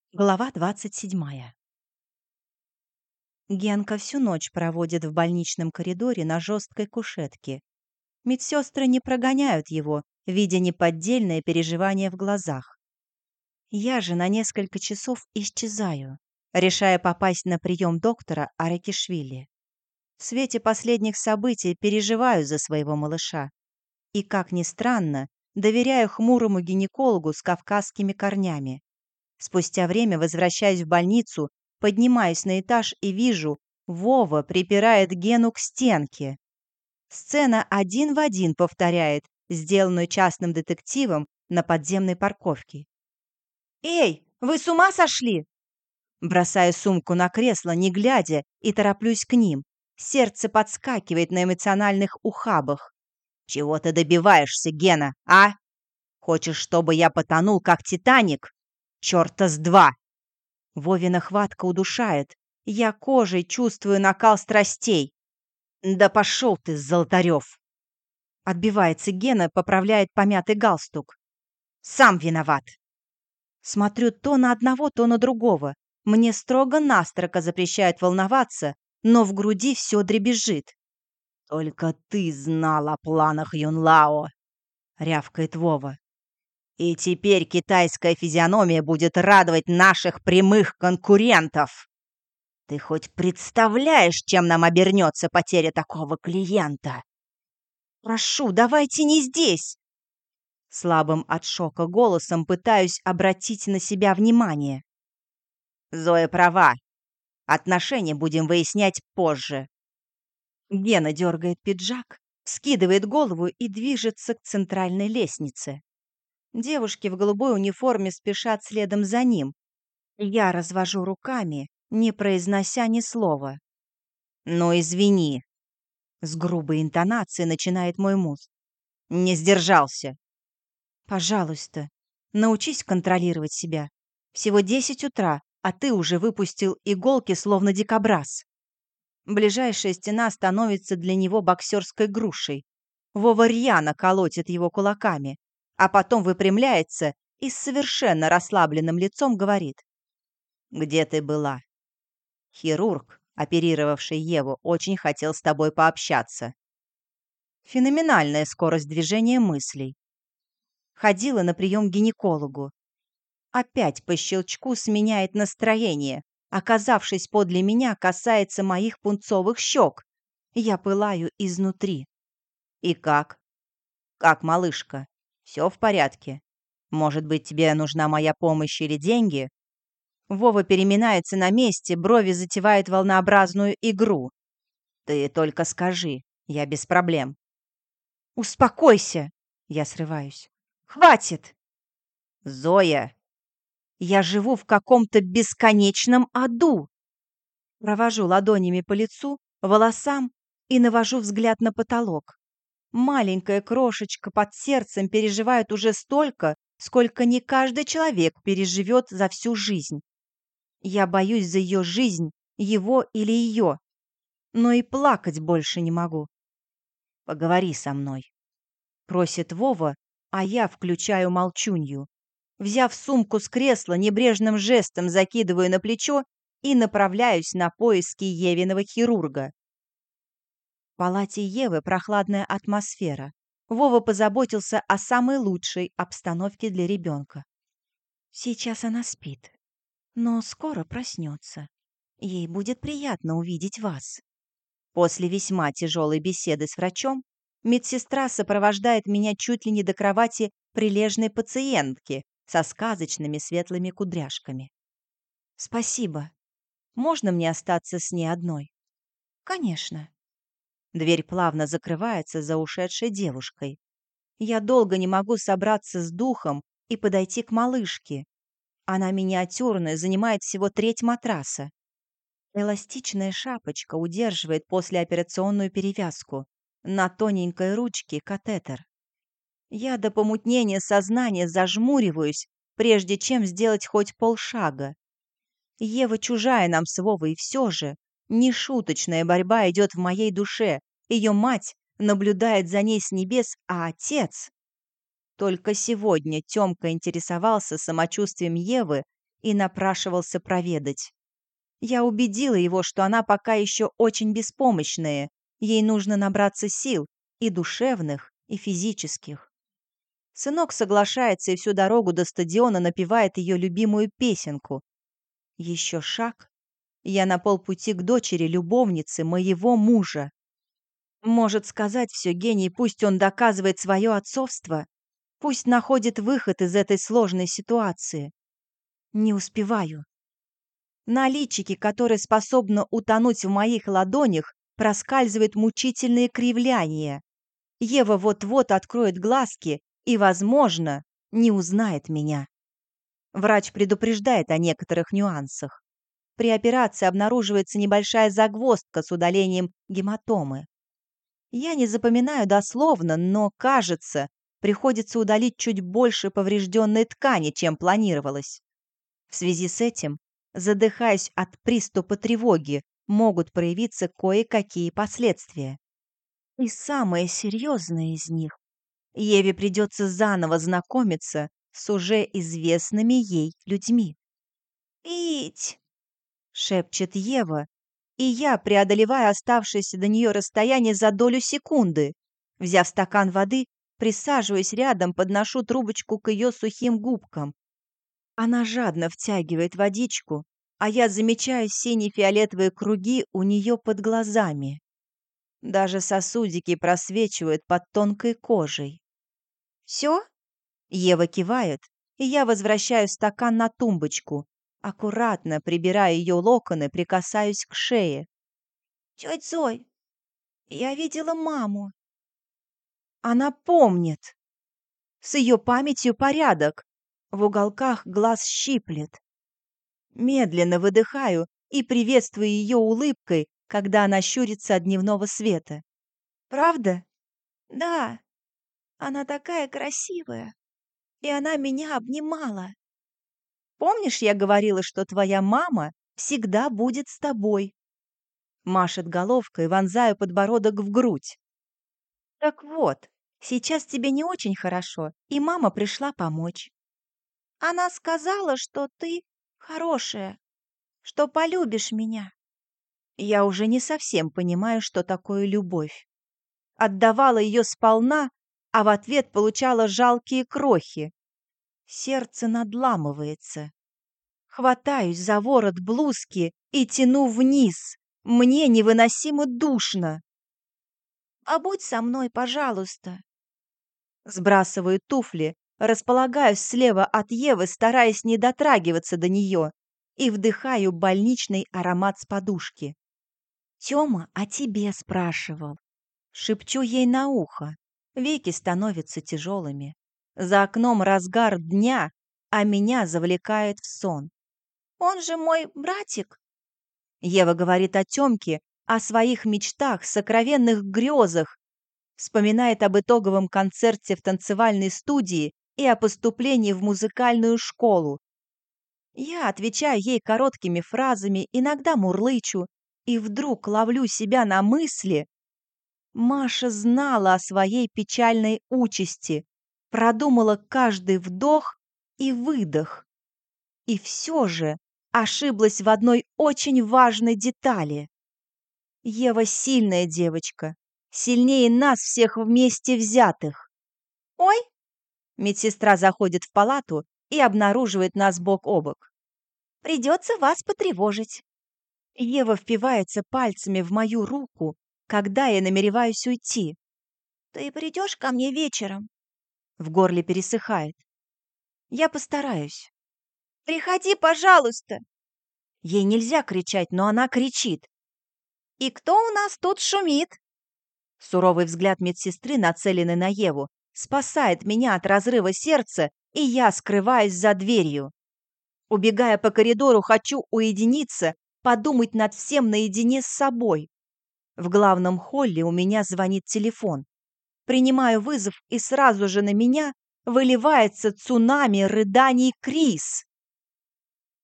Глава 27. Генка всю ночь проводит в больничном коридоре на жесткой кушетке. Медсестры не прогоняют его, видя неподдельное переживание в глазах. Я же на несколько часов исчезаю, решая попасть на прием доктора Аракишвили. В свете последних событий переживаю за своего малыша. И, как ни странно, доверяю хмурому гинекологу с кавказскими корнями. Спустя время возвращаюсь в больницу, поднимаюсь на этаж и вижу, Вова припирает Гену к стенке. Сцена один в один повторяет, сделанную частным детективом на подземной парковке. «Эй, вы с ума сошли?» Бросаю сумку на кресло, не глядя, и тороплюсь к ним. Сердце подскакивает на эмоциональных ухабах. «Чего ты добиваешься, Гена, а? Хочешь, чтобы я потонул, как Титаник? Чёрта с два!» Вовина хватка удушает. Я кожей чувствую накал страстей. «Да пошел ты, Золотарев!» Отбивается Гена, поправляет помятый галстук. «Сам виноват!» Смотрю то на одного, то на другого. Мне строго-настрого запрещают волноваться, но в груди все дребезжит. «Только ты знал о планах Юнлао!» — рявкает Вова. «И теперь китайская физиономия будет радовать наших прямых конкурентов!» Ты хоть представляешь, чем нам обернется потеря такого клиента? Прошу, давайте не здесь. Слабым от шока голосом пытаюсь обратить на себя внимание. Зоя права. Отношения будем выяснять позже. Гена дергает пиджак, скидывает голову и движется к центральной лестнице. Девушки в голубой униформе спешат следом за ним. Я развожу руками, не произнося ни слова. «Ну, извини», — с грубой интонацией начинает мой муж. «Не сдержался». «Пожалуйста, научись контролировать себя. Всего 10 утра, а ты уже выпустил иголки, словно дикобраз». Ближайшая стена становится для него боксерской грушей. Вова рьяно колотит его кулаками, а потом выпрямляется и с совершенно расслабленным лицом говорит. «Где ты была? Хирург, оперировавший Еву, очень хотел с тобой пообщаться». Феноменальная скорость движения мыслей. Ходила на прием к гинекологу. Опять по щелчку сменяет настроение. Оказавшись подле меня, касается моих пунцовых щек. Я пылаю изнутри. «И как? Как, малышка? Все в порядке? Может быть, тебе нужна моя помощь или деньги?» Вова переминается на месте, брови затевают волнообразную игру. «Ты только скажи, я без проблем». «Успокойся!» Я срываюсь. «Хватит!» «Зоя!» «Я живу в каком-то бесконечном аду!» Провожу ладонями по лицу, волосам и навожу взгляд на потолок. Маленькая крошечка под сердцем переживает уже столько, сколько не каждый человек переживет за всю жизнь. Я боюсь за ее жизнь, его или ее, но и плакать больше не могу. «Поговори со мной», — просит Вова, а я включаю молчунью. Взяв сумку с кресла, небрежным жестом закидываю на плечо и направляюсь на поиски Евиного хирурга. В палате Евы прохладная атмосфера. Вова позаботился о самой лучшей обстановке для ребенка. Сейчас она спит, но скоро проснется. Ей будет приятно увидеть вас. После весьма тяжелой беседы с врачом медсестра сопровождает меня чуть ли не до кровати прилежной пациентки со сказочными светлыми кудряшками. «Спасибо. Можно мне остаться с ней одной?» «Конечно». Дверь плавно закрывается за ушедшей девушкой. Я долго не могу собраться с духом и подойти к малышке. Она миниатюрная, занимает всего треть матраса. Эластичная шапочка удерживает послеоперационную перевязку. На тоненькой ручке катетер. Я до помутнения сознания зажмуриваюсь, прежде чем сделать хоть полшага. Ева чужая нам с Вовой, и все же нешуточная борьба идет в моей душе. Ее мать наблюдает за ней с небес, а отец... Только сегодня Тёмка интересовался самочувствием Евы и напрашивался проведать. Я убедила его, что она пока еще очень беспомощная, ей нужно набраться сил, и душевных, и физических. Сынок соглашается и всю дорогу до стадиона напевает ее любимую песенку. Еще шаг, и я на полпути к дочери, любовнице моего мужа. Может сказать все гений, пусть он доказывает свое отцовство, пусть находит выход из этой сложной ситуации. Не успеваю. На личике, которое способно утонуть в моих ладонях, проскальзывает мучительное кривляние. Ева вот-вот откроет глазки и, возможно, не узнает меня. Врач предупреждает о некоторых нюансах. При операции обнаруживается небольшая загвоздка с удалением гематомы. Я не запоминаю дословно, но, кажется, приходится удалить чуть больше поврежденной ткани, чем планировалось. В связи с этим, задыхаясь от приступа тревоги, могут проявиться кое-какие последствия. И самое серьезное из них. Еве придется заново знакомиться с уже известными ей людьми. «Пить!» — шепчет Ева, и я, преодолевая оставшееся до нее расстояние за долю секунды, взяв стакан воды, присаживаясь рядом, подношу трубочку к ее сухим губкам. Она жадно втягивает водичку, а я замечаю сине-фиолетовые круги у нее под глазами. Даже сосудики просвечивают под тонкой кожей. «Все?» — Ева кивает, и я возвращаю стакан на тумбочку. Аккуратно прибирая ее локоны, прикасаюсь к шее. «Тетя Зой, я видела маму». Она помнит. С ее памятью порядок. В уголках глаз щиплет. Медленно выдыхаю и приветствую ее улыбкой, когда она щурится от дневного света. «Правда?» «Да, она такая красивая, и она меня обнимала. Помнишь, я говорила, что твоя мама всегда будет с тобой?» Машет головкой, вонзаю подбородок в грудь. «Так вот, сейчас тебе не очень хорошо, и мама пришла помочь. Она сказала, что ты хорошая, что полюбишь меня». Я уже не совсем понимаю, что такое любовь. Отдавала ее сполна, а в ответ получала жалкие крохи. Сердце надламывается. Хватаюсь за ворот блузки и тяну вниз. Мне невыносимо душно. «Побудь со мной, пожалуйста». Сбрасываю туфли, располагаюсь слева от Евы, стараясь не дотрагиваться до нее, и вдыхаю больничный аромат с подушки. «Тёма о тебе спрашивал». Шепчу ей на ухо. Веки становятся тяжелыми. За окном разгар дня, а меня завлекает в сон. «Он же мой братик». Ева говорит о Тёмке, о своих мечтах, сокровенных грезах, вспоминает об итоговом концерте в танцевальной студии и о поступлении в музыкальную школу. Я отвечаю ей короткими фразами, иногда мурлычу, и вдруг ловлю себя на мысли. Маша знала о своей печальной участи, продумала каждый вдох и выдох. И все же ошиблась в одной очень важной детали. Ева сильная девочка, сильнее нас всех вместе взятых. «Ой!» Медсестра заходит в палату и обнаруживает нас бок о бок. «Придется вас потревожить». Ева впивается пальцами в мою руку, когда я намереваюсь уйти. «Ты придешь ко мне вечером?» В горле пересыхает. «Я постараюсь». «Приходи, пожалуйста!» Ей нельзя кричать, но она кричит. «И кто у нас тут шумит?» Суровый взгляд медсестры, нацеленный на Еву, спасает меня от разрыва сердца, и я скрываюсь за дверью. Убегая по коридору, хочу уединиться, подумать над всем наедине с собой. В главном холле у меня звонит телефон. Принимаю вызов, и сразу же на меня выливается цунами рыданий Крис.